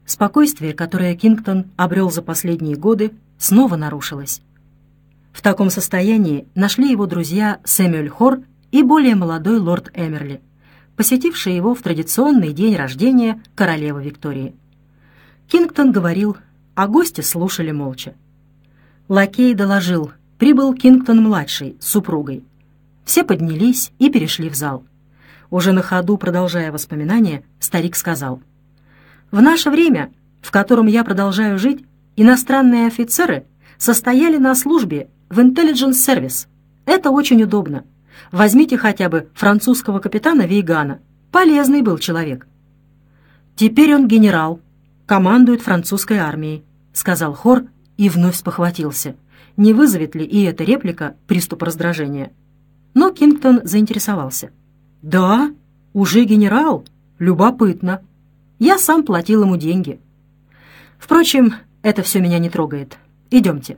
Спокойствие, которое Кингтон обрел за последние годы, снова нарушилось. В таком состоянии нашли его друзья Сэмюэль Хор и более молодой лорд Эмерли, посетивший его в традиционный день рождения королевы Виктории. Кингтон говорил, а гости слушали молча. Лакей доложил, прибыл Кингтон-младший с супругой. Все поднялись и перешли в зал. Уже на ходу, продолжая воспоминания, старик сказал: «В наше время, в котором я продолжаю жить, иностранные офицеры состояли на службе в Intelligence Service. Это очень удобно. Возьмите хотя бы французского капитана Вейгана. Полезный был человек». «Теперь он генерал, командует французской армией», — сказал Хор и вновь спохватился. Не вызовет ли и эта реплика приступ раздражения? Но Кингтон заинтересовался. «Да, уже генерал? Любопытно. Я сам платил ему деньги. Впрочем, это все меня не трогает. Идемте».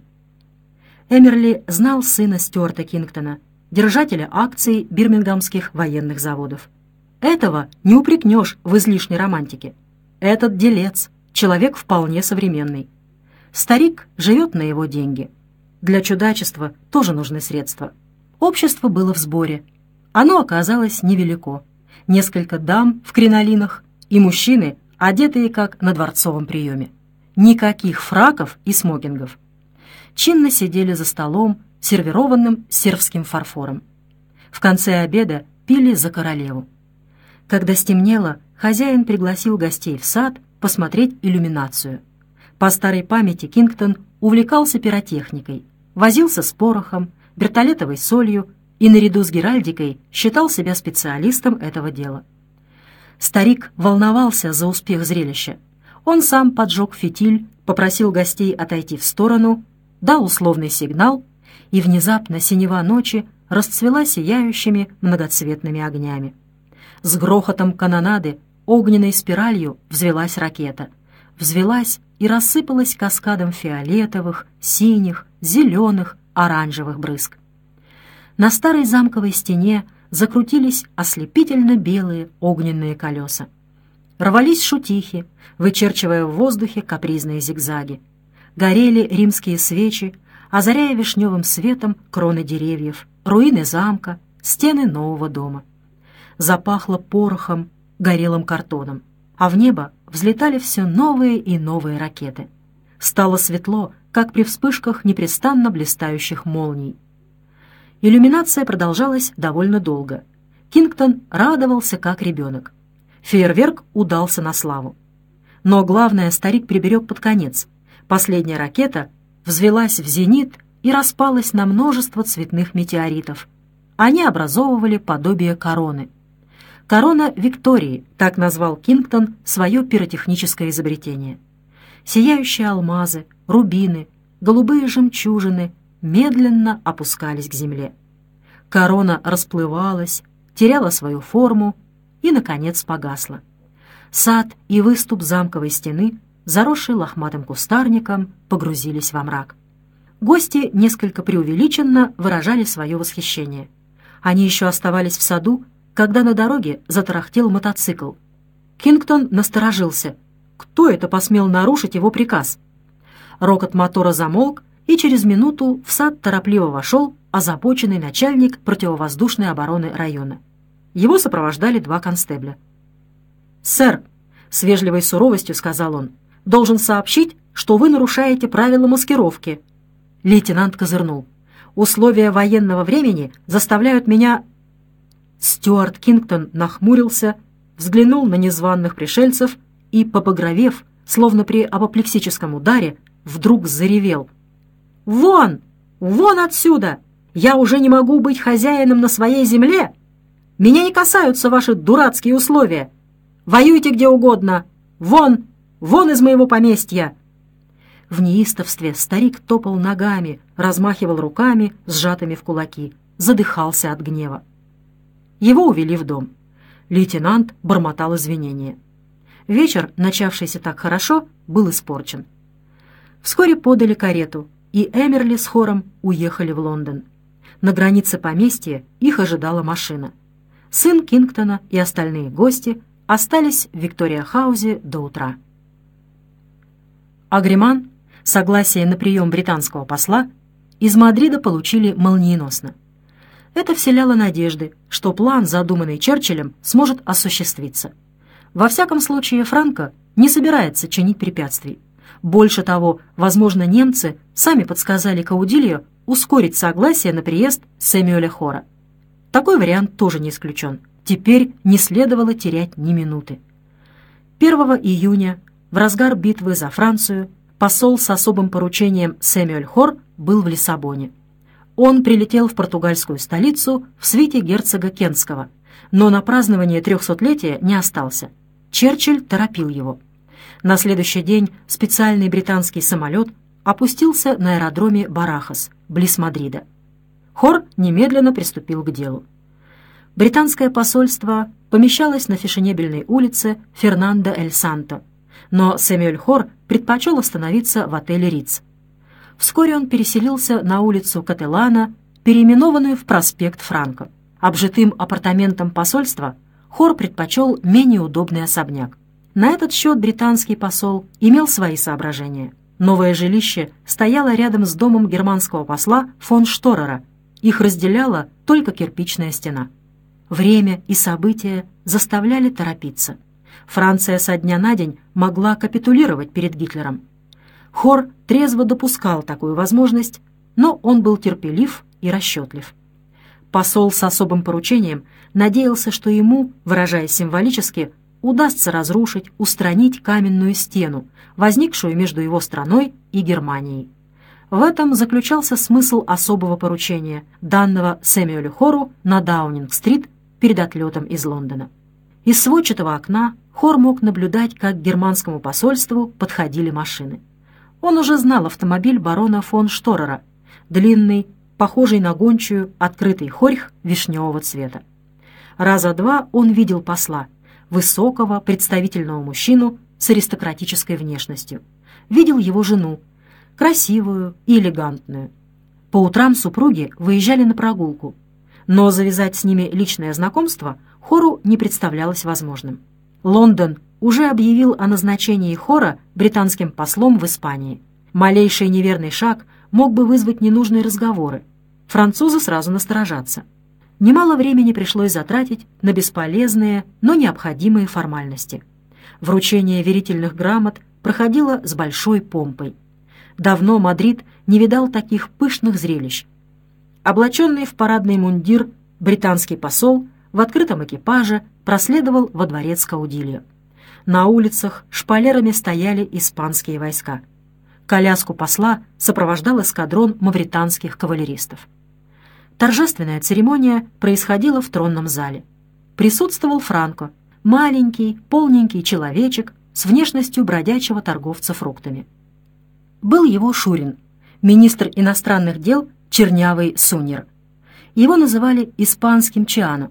Эмерли знал сына Стюарта Кингтона, держателя акций бирмингамских военных заводов. Этого не упрекнешь в излишней романтике. Этот делец, человек вполне современный. Старик живет на его деньги. Для чудачества тоже нужны средства. Общество было в сборе. Оно оказалось невелико. Несколько дам в кринолинах и мужчины, одетые как на дворцовом приеме. Никаких фраков и смокингов. Чинно сидели за столом, сервированным сербским фарфором. В конце обеда пили за королеву. Когда стемнело, хозяин пригласил гостей в сад посмотреть иллюминацию. По старой памяти Кингтон увлекался пиротехникой, возился с порохом, вертолетовой солью и наряду с геральдикой считал себя специалистом этого дела. Старик волновался за успех зрелища. Он сам поджег фитиль, попросил гостей отойти в сторону, дал условный сигнал, и внезапно синева ночи расцвела сияющими многоцветными огнями. С грохотом канонады огненной спиралью взвелась ракета. Взвелась и рассыпалась каскадом фиолетовых, синих, зеленых, оранжевых брызг. На старой замковой стене закрутились ослепительно белые огненные колеса. Рвались шутихи, вычерчивая в воздухе капризные зигзаги. Горели римские свечи, озаряя вишневым светом кроны деревьев, руины замка, стены нового дома. Запахло порохом, горелым картоном, а в небо взлетали все новые и новые ракеты. Стало светло, как при вспышках непрестанно блистающих молний. Иллюминация продолжалась довольно долго. Кингтон радовался, как ребенок. Фейерверк удался на славу. Но главное старик приберег под конец. Последняя ракета взвелась в зенит и распалась на множество цветных метеоритов. Они образовывали подобие короны. «Корона Виктории», так назвал Кингтон свое пиротехническое изобретение. Сияющие алмазы, рубины, голубые жемчужины медленно опускались к земле. Корона расплывалась, теряла свою форму и, наконец, погасла. Сад и выступ замковой стены, заросший лохматым кустарником, погрузились во мрак. Гости несколько преувеличенно выражали свое восхищение. Они еще оставались в саду, когда на дороге затарахтел мотоцикл. Кингтон насторожился. Кто это посмел нарушить его приказ? Рокот мотора замолк, и через минуту в сад торопливо вошел озабоченный начальник противовоздушной обороны района. Его сопровождали два констебля. «Сэр», — с вежливой суровостью сказал он, — «должен сообщить, что вы нарушаете правила маскировки». Лейтенант козырнул. «Условия военного времени заставляют меня...» Стюарт Кингтон нахмурился, взглянул на незваных пришельцев и, побагровев, словно при апоплексическом ударе, вдруг заревел. «Вон! Вон отсюда! Я уже не могу быть хозяином на своей земле! Меня не касаются ваши дурацкие условия! Воюйте где угодно! Вон! Вон из моего поместья!» В неистовстве старик топал ногами, размахивал руками, сжатыми в кулаки, задыхался от гнева. Его увели в дом. Лейтенант бормотал извинения. Вечер, начавшийся так хорошо, был испорчен. Вскоре подали карету, и Эмерли с Хором уехали в Лондон. На границе поместья их ожидала машина. Сын Кингтона и остальные гости остались в Виктория-хаузе до утра. Агреман, согласие на прием британского посла, из Мадрида получили молниеносно. Это вселяло надежды, что план, задуманный Черчиллем, сможет осуществиться. Во всяком случае, Франко не собирается чинить препятствий. Больше того, возможно, немцы сами подсказали Каудильо ускорить согласие на приезд Сэмюэля Хорра. Такой вариант тоже не исключен. Теперь не следовало терять ни минуты. 1 июня, в разгар битвы за Францию, посол с особым поручением Сэмюэль Хорр был в Лиссабоне. Он прилетел в португальскую столицу в свите герцога Кентского, но на празднование 300-летия не остался. Черчилль торопил его. На следующий день специальный британский самолет опустился на аэродроме Барахас, близ Мадрида. Хорр немедленно приступил к делу. Британское посольство помещалось на фешенебельной улице Фернандо-эль-Санто, но Сэмюэль Хорр предпочел остановиться в отеле «Риц». Вскоре он переселился на улицу Кателана, переименованную в проспект Франко. Обжитым апартаментам посольства Хорр предпочел менее удобный особняк. На этот счет британский посол имел свои соображения. Новое жилище стояло рядом с домом германского посла фон Шторера. Их разделяла только кирпичная стена. Время и события заставляли торопиться. Франция со дня на день могла капитулировать перед Гитлером. Хорр трезво допускал такую возможность, но он был терпелив и расчетлив. Посол с особым поручением надеялся, что ему, выражаясь символически, удастся разрушить, устранить каменную стену, возникшую между его страной и Германией. В этом заключался смысл особого поручения, данного Сэмюэлю Хорру на Даунинг-стрит перед отлетом из Лондона. Из сводчатого окна Хорр мог наблюдать, как к германскому посольству подходили машины. Он уже знал автомобиль барона фон Шторера, длинный, похожий на гончую, открытый хорьх вишневого цвета. Раза два он видел посла, высокого, представительного мужчину с аристократической внешностью. Видел его жену, красивую и элегантную. По утрам супруги выезжали на прогулку, но завязать с ними личное знакомство Хорру не представлялось возможным. Лондон уже объявил о назначении Хорра британским послом в Испании. Малейший неверный шаг мог бы вызвать ненужные разговоры. Французы сразу насторожатся. Немало времени пришлось затратить на бесполезные, но необходимые формальности. Вручение верительных грамот проходило с большой помпой. Давно Мадрид не видал таких пышных зрелищ. Облаченный в парадный мундир британский посол в открытом экипаже проследовал во дворец Каудильо. На улицах шпалерами стояли испанские войска. Коляску посла сопровождал эскадрон мавританских кавалеристов. Торжественная церемония происходила в тронном зале. Присутствовал Франко, маленький, полненький человечек с внешностью бродячего торговца фруктами. Был его Шурин, министр иностранных дел чернявый Суньер. Его называли испанским Чиано.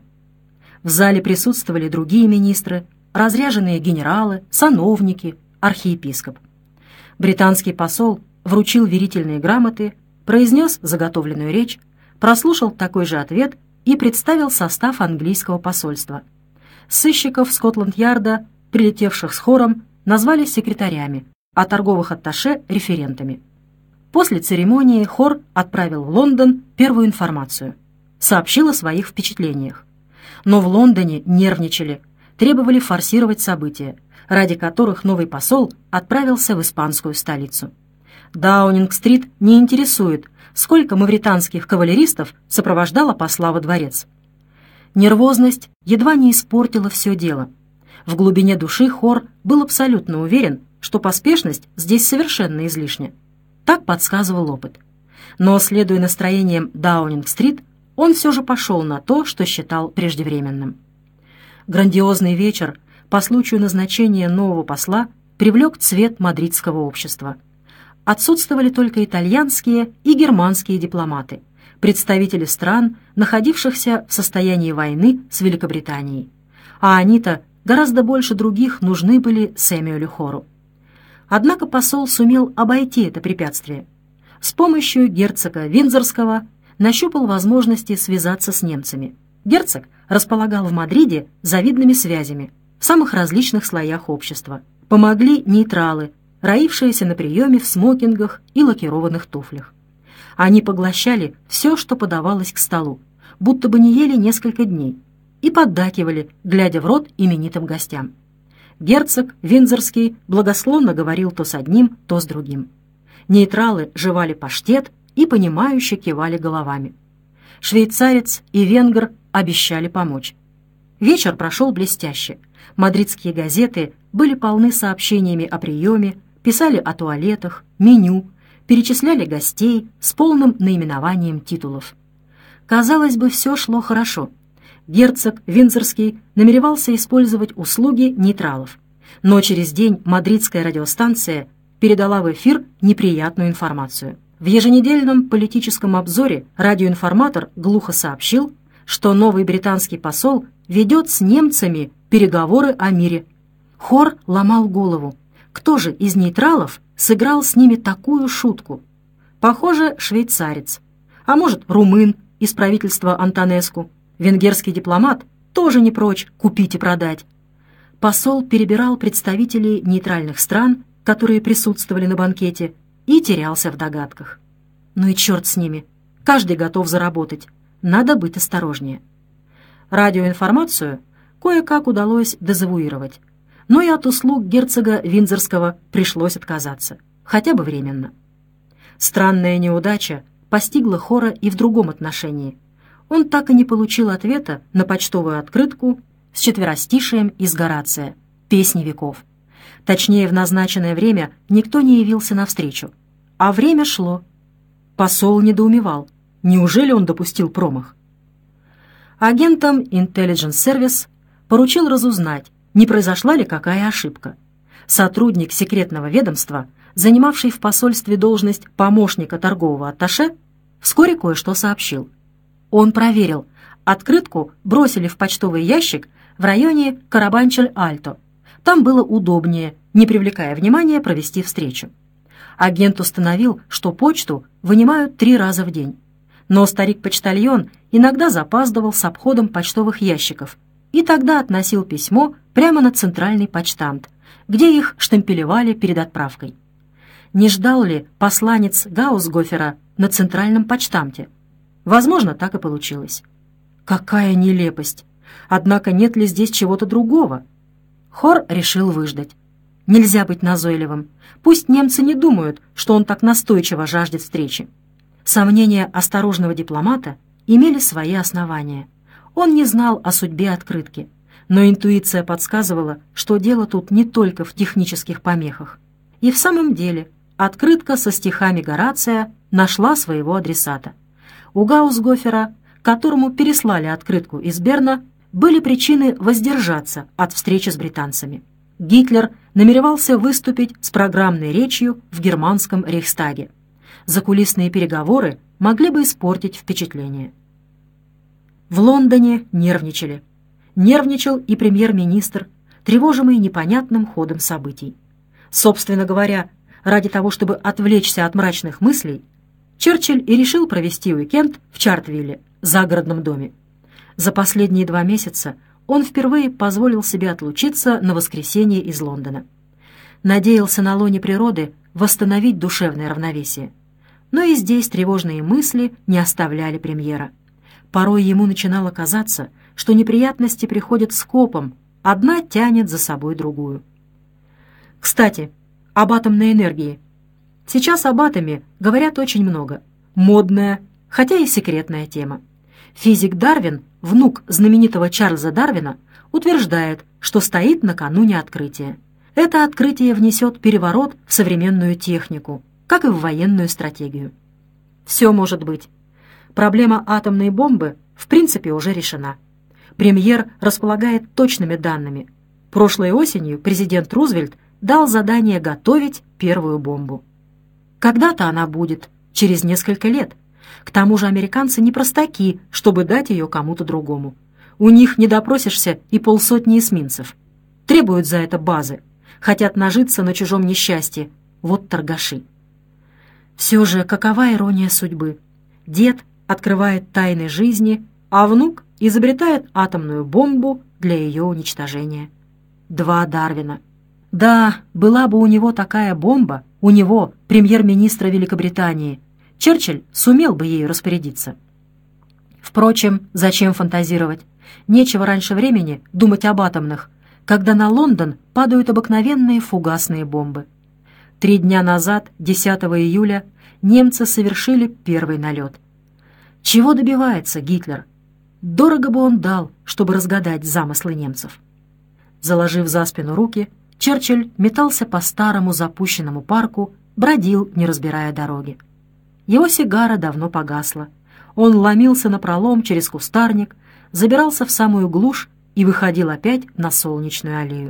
В зале присутствовали другие министры, разряженные генералы, сановники, архиепископ. Британский посол вручил верительные грамоты, произнес заготовленную речь, прослушал такой же ответ и представил состав английского посольства. Сыщиков Скотланд-Ярда, прилетевших с Хорром, назвали секретарями, а торговых атташе — референтами. После церемонии Хорр отправил в Лондон первую информацию, сообщил о своих впечатлениях. Но в Лондоне нервничали, требовали форсировать события, ради которых новый посол отправился в испанскую столицу. Даунинг-стрит не интересует, сколько мавританских кавалеристов сопровождало посла во дворец. Нервозность едва не испортила все дело. В глубине души Хорр был абсолютно уверен, что поспешность здесь совершенно излишня. Так подсказывал опыт. Но, следуя настроениям Даунинг-стрит, он все же пошел на то, что считал преждевременным. Грандиозный вечер по случаю назначения нового посла привлек цвет мадридского общества. Отсутствовали только итальянские и германские дипломаты, представители стран, находившихся в состоянии войны с Великобританией. А они-то гораздо больше других нужны были Сэмюэлю Хорру. Однако посол сумел обойти это препятствие. С помощью герцога Виндзорского нащупал возможности связаться с немцами. Герцог располагал в Мадриде завидными связями в самых различных слоях общества. Помогли нейтралы, роившиеся на приеме в смокингах и лакированных туфлях. Они поглощали все, что подавалось к столу, будто бы не ели несколько дней, и поддакивали, глядя в рот именитым гостям. Герцог Виндзорский благосклонно говорил то с одним, то с другим. Нейтралы жевали паштет и понимающе кивали головами. Швейцарец и венгр обещали помочь. Вечер прошел блестяще. Мадридские газеты были полны сообщениями о приеме, писали о туалетах, меню, перечисляли гостей с полным наименованием титулов. Казалось бы, все шло хорошо. Герцог Виндзорский намеревался использовать услуги нейтралов, но через день мадридская радиостанция передала в эфир неприятную информацию. В еженедельном политическом обзоре радиоинформатор глухо сообщил, что новый британский посол ведет с немцами переговоры о мире. Хор ломал голову. Кто же из нейтралов сыграл с ними такую шутку? Похоже, швейцарец. А может, румын из правительства Антонеску. Венгерский дипломат тоже не прочь купить и продать. Посол перебирал представителей нейтральных стран, которые присутствовали на банкете, и терялся в догадках. Ну и черт с ними. Каждый готов заработать. Надо быть осторожнее. Радиоинформацию кое-как удалось дезавуировать, но и от услуг герцога Виндзорского пришлось отказаться, хотя бы временно. Странная неудача постигла Хора и в другом отношении. Он так и не получил ответа на почтовую открытку с четверостишием из Горация «Песни веков». Точнее, в назначенное время никто не явился навстречу. А время шло. Посол недоумевал. Неужели он допустил промах? Агентам Intelligence Service поручил разузнать, не произошла ли какая ошибка. Сотрудник секретного ведомства, занимавший в посольстве должность помощника торгового атташе, вскоре кое-что сообщил. Он проверил. Открытку бросили в почтовый ящик в районе Карабанчель-Альто. Там было удобнее, не привлекая внимания, провести встречу. Агент установил, что почту вынимают 3 раза в день. Но старик-почтальон иногда запаздывал с обходом почтовых ящиков и тогда относил письмо прямо на центральный почтамт, где их штемпелевали перед отправкой. Не ждал ли посланец Гаусгофера на центральном почтамте? Возможно, так и получилось. Какая нелепость! Однако нет ли здесь чего-то другого? Хор решил выждать. Нельзя быть назойливым. Пусть немцы не думают, что он так настойчиво жаждет встречи. Сомнения осторожного дипломата имели свои основания. Он не знал о судьбе открытки, но интуиция подсказывала, что дело тут не только в технических помехах. И в самом деле открытка со стихами Горация нашла своего адресата. У Гаусгофера, которому переслали открытку из Берна, были причины воздержаться от встречи с британцами. Гитлер намеревался выступить с программной речью в германском Рейхстаге. Закулисные переговоры могли бы испортить впечатление. В Лондоне нервничали. Нервничал и премьер-министр, тревожимый непонятным ходом событий. Собственно говоря, ради того, чтобы отвлечься от мрачных мыслей, Черчилль и решил провести уикенд в Чартвилле, загородном доме. За последние 2 месяца он впервые позволил себе отлучиться на воскресенье из Лондона. Надеялся на лоне природы восстановить душевное равновесие. Но и здесь тревожные мысли не оставляли премьера. Порой ему начинало казаться, что неприятности приходят скопом, одна тянет за собой другую. Кстати, об атомной энергии. Сейчас об атоме говорят очень много. Модная, хотя и секретная тема. Физик Дарвин, внук знаменитого Чарльза Дарвина, утверждает, что стоит накануне открытия. Это открытие внесет переворот в современную технику, как и в военную стратегию. Все может быть. Проблема атомной бомбы в принципе уже решена. Премьер располагает точными данными. Прошлой осенью президент Рузвельт дал задание готовить первую бомбу. Когда-то она будет, через несколько лет. К тому же американцы не простаки, чтобы дать ее кому-то другому. У них не допросишься и 50 эсминцев. Требуют за это базы. Хотят нажиться на чужом несчастье. Вот торгаши. Все же, какова ирония судьбы? Дед открывает тайны жизни, а внук изобретает атомную бомбу для ее уничтожения. 2 Дарвина. Да, была бы у него такая бомба, у него, премьер-министра Великобритании, Черчилль сумел бы ею распорядиться. Впрочем, зачем фантазировать? Нечего раньше времени думать об атомных, когда на Лондон падают обыкновенные фугасные бомбы. 3 дня назад, 10 июля, немцы совершили первый налет. Чего добивается Гитлер? Дорого бы он дал, чтобы разгадать замыслы немцев. Заложив за спину руки, Черчилль метался по старому запущенному парку, бродил, не разбирая дороги. Его сигара давно погасла. Он ломился напролом через кустарник, забирался в самую глушь и выходил опять на Солнечную аллею.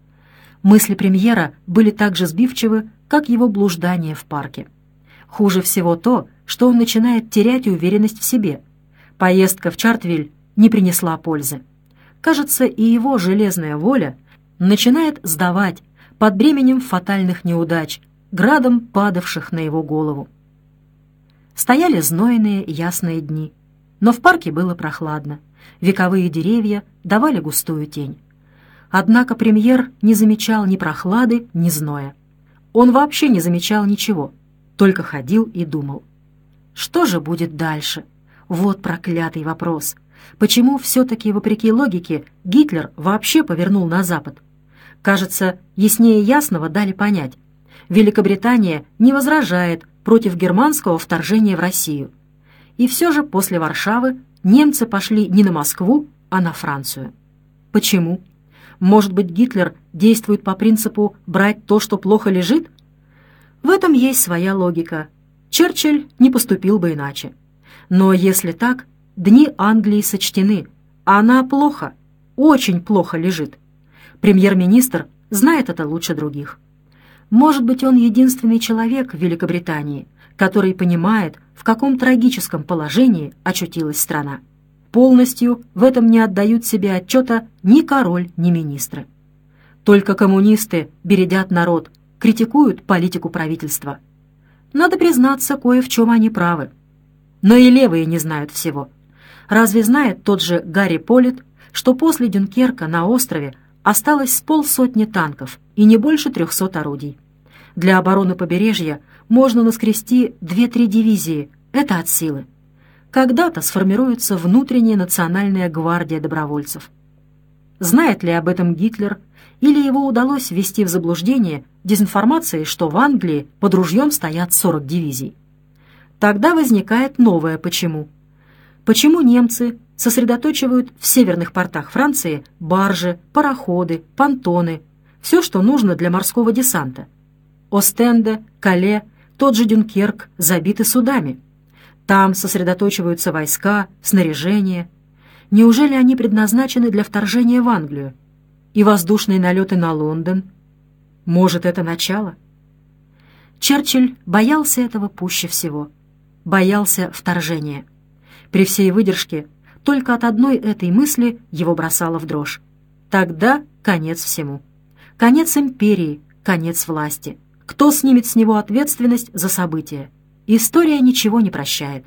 Мысли премьера были так же сбивчивы, как его блуждание в парке. Хуже всего то, что он начинает терять уверенность в себе. Поездка в Чартвиль не принесла пользы. Кажется, и его железная воля начинает сдавать под бременем фатальных неудач, градом падавших на его голову. Стояли знойные ясные дни, но в парке было прохладно. Вековые деревья давали густую тень. Однако премьер не замечал ни прохлады, ни зноя. Он вообще не замечал ничего, только ходил и думал. Что же будет дальше? Вот проклятый вопрос. Почему все-таки, вопреки логике, Гитлер вообще повернул на Запад? Кажется, яснее ясного дали понять. Великобритания не возражает против германского вторжения в Россию. И все же после Варшавы немцы пошли не на Москву, а на Францию. Почему? Может быть, Гитлер действует по принципу «брать то, что плохо лежит»? В этом есть своя логика. Черчилль не поступил бы иначе. Но если так, дни Англии сочтены. Она плохо, очень плохо лежит. Премьер-министр знает это лучше других. Может быть, он единственный человек в Великобритании, который понимает, в каком трагическом положении очутилась страна. Полностью в этом не отдают себе отчета ни король, ни министры. Только коммунисты бередят народ, критикуют политику правительства. Надо признаться, кое в чем они правы. Но и левые не знают всего. Разве знает тот же Гарри Полит, что после Дюнкерка на острове осталось с 50 танков и не больше 300 орудий? Для обороны побережья можно наскрести 2-3 дивизии, это от силы. Когда-то сформируется внутренняя национальная гвардия добровольцев. Знает ли об этом Гитлер, или его удалось ввести в заблуждение дезинформацией, что в Англии под ружьем стоят 40 дивизий? Тогда возникает новое «почему». Почему немцы сосредоточивают в северных портах Франции баржи, пароходы, понтоны, все, что нужно для морского десанта? Остенде, Кале, тот же Дюнкерк забиты судами. Там сосредоточиваются войска, снаряжение. Неужели они предназначены для вторжения в Англию? И воздушные налеты на Лондон? Может, это начало? Черчилль боялся этого пуще всего. Боялся вторжения. При всей выдержке только от одной этой мысли его бросало в дрожь. Тогда конец всему. Конец империи, конец власти. Кто снимет с него ответственность за события? История ничего не прощает.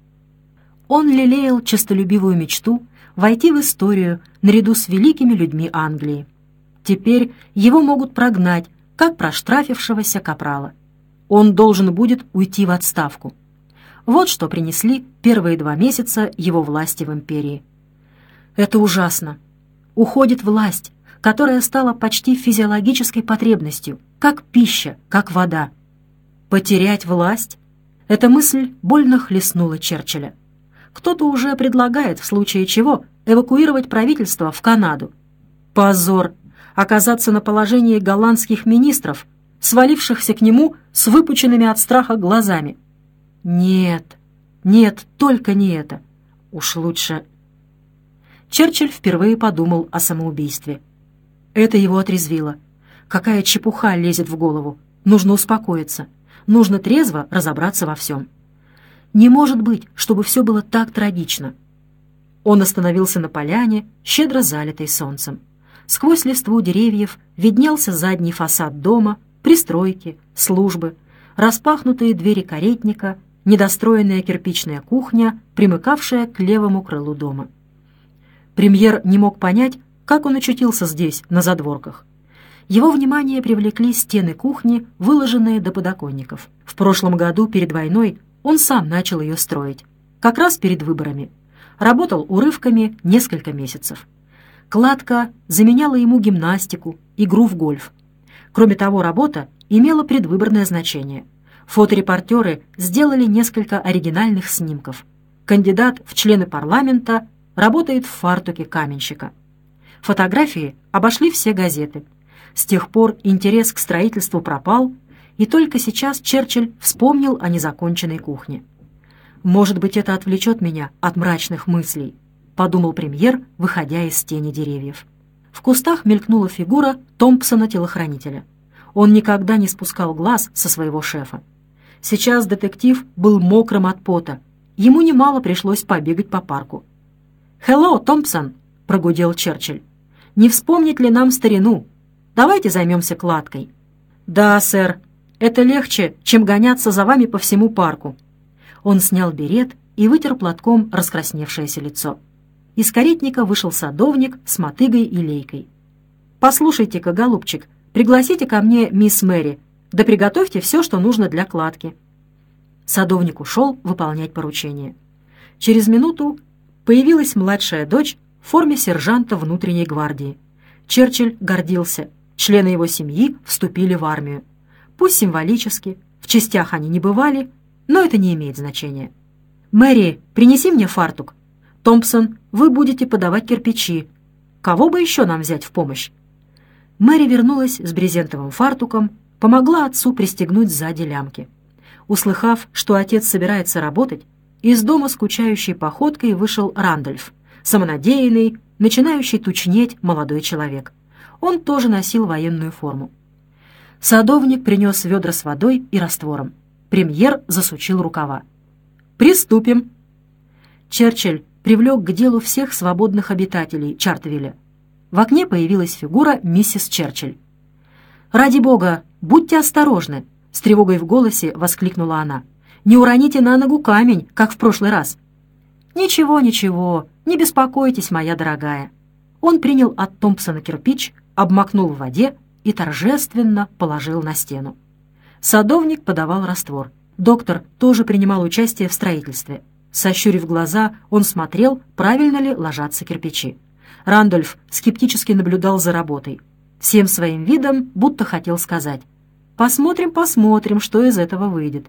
Он лелеял честолюбивую мечту войти в историю наряду с великими людьми Англии. Теперь его могут прогнать, как проштрафившегося капрала. Он должен будет уйти в отставку. Вот что принесли первые 2 месяца его власти в империи. Это ужасно. Уходит власть, которая стала почти физиологической потребностью, как пища, как вода. Потерять власть? Эта мысль больно хлестнула Черчилля. Кто-то уже предлагает, в случае чего, эвакуировать правительство в Канаду. Позор! Оказаться на положении голландских министров, свалившихся к нему с выпученными от страха глазами. Нет, нет, только не это. Уж лучше... Черчилль впервые подумал о самоубийстве. Это его отрезвило. Какая чепуха лезет в голову. Нужно успокоиться. Нужно трезво разобраться во всем. Не может быть, чтобы все было так трагично. Он остановился на поляне, щедро залитой солнцем. Сквозь листву деревьев виднелся задний фасад дома, пристройки, службы, распахнутые двери каретника, недостроенная кирпичная кухня, примыкавшая к левому крылу дома. Премьер не мог понять, как он очутился здесь, на задворках. Его внимание привлекли стены кухни, выложенные до подоконников. В прошлом году, перед войной, он сам начал ее строить. Как раз перед выборами. Работал урывками несколько месяцев. Кладка заменяла ему гимнастику, игру в гольф. Кроме того, работа имела предвыборное значение. Фоторепортеры сделали несколько оригинальных снимков. Кандидат в члены парламента работает в фартуке каменщика. Фотографии обошли все газеты. С тех пор интерес к строительству пропал, и только сейчас Черчилль вспомнил о незаконченной кухне. «Может быть, это отвлечет меня от мрачных мыслей», — подумал премьер, выходя из тени деревьев. В кустах мелькнула фигура Томпсона-телохранителя. Он никогда не спускал глаз со своего шефа. Сейчас детектив был мокрым от пота. Ему немало пришлось побегать по парку. «Хелло, Томпсон!» — прогудел Черчилль. «Не вспомнить ли нам старину? Давайте займемся кладкой». «Да, сэр, это легче, чем гоняться за вами по всему парку». Он снял берет и вытер платком раскрасневшееся лицо. Из каретника вышел садовник с мотыгой и лейкой. «Послушайте-ка, голубчик, пригласите ко мне мисс Мэри, да приготовьте все, что нужно для кладки». Садовник ушел выполнять поручение. Через минуту появилась младшая дочь в форме сержанта внутренней гвардии. Черчилль гордился. Члены его семьи вступили в армию. Пусть символически, в частях они не бывали, но это не имеет значения. «Мэри, принеси мне фартук. Томпсон, вы будете подавать кирпичи. Кого бы еще нам взять в помощь?» Мэри вернулась с брезентовым фартуком, помогла отцу пристегнуть сзади лямки. Услыхав, что отец собирается работать, из дома скучающей походкой вышел Рандольф, самонадеянный, начинающий тучнеть молодой человек. Он тоже носил военную форму. Садовник принес ведра с водой и раствором. Премьер засучил рукава. «Приступим!» Черчилль привлек к делу всех свободных обитателей Чартвилля. В окне появилась фигура миссис Черчилль. «Ради бога, будьте осторожны!» — с тревогой в голосе воскликнула она. «Не уроните на ногу камень, как в прошлый раз». «Ничего, ничего, не беспокойтесь, моя дорогая». Он принял от Томпсона кирпич, обмакнул в воде и торжественно положил на стену. Садовник подавал раствор. Доктор тоже принимал участие в строительстве. Сощурив глаза, он смотрел, правильно ли ложатся кирпичи. Рандольф скептически наблюдал за работой. Всем своим видом будто хотел сказать: «Посмотрим, посмотрим, что из этого выйдет».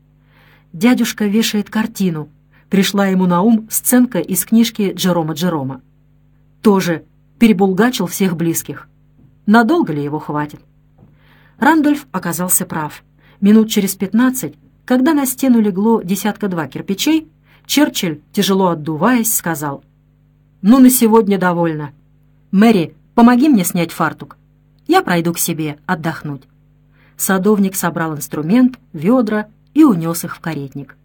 Дядюшка вешает картину. Пришла ему на ум сценка из книжки Джерома. Тоже перебулгачил всех близких. Надолго ли его хватит? Рандольф оказался прав. Минут через 15, когда на стену легло 1-2 кирпичей, Черчилль, тяжело отдуваясь, сказал: «Ну, на сегодня довольно. Мэри, помоги мне снять фартук. Я пройду к себе отдохнуть». Садовник собрал инструмент, ведра и унес их в каретник.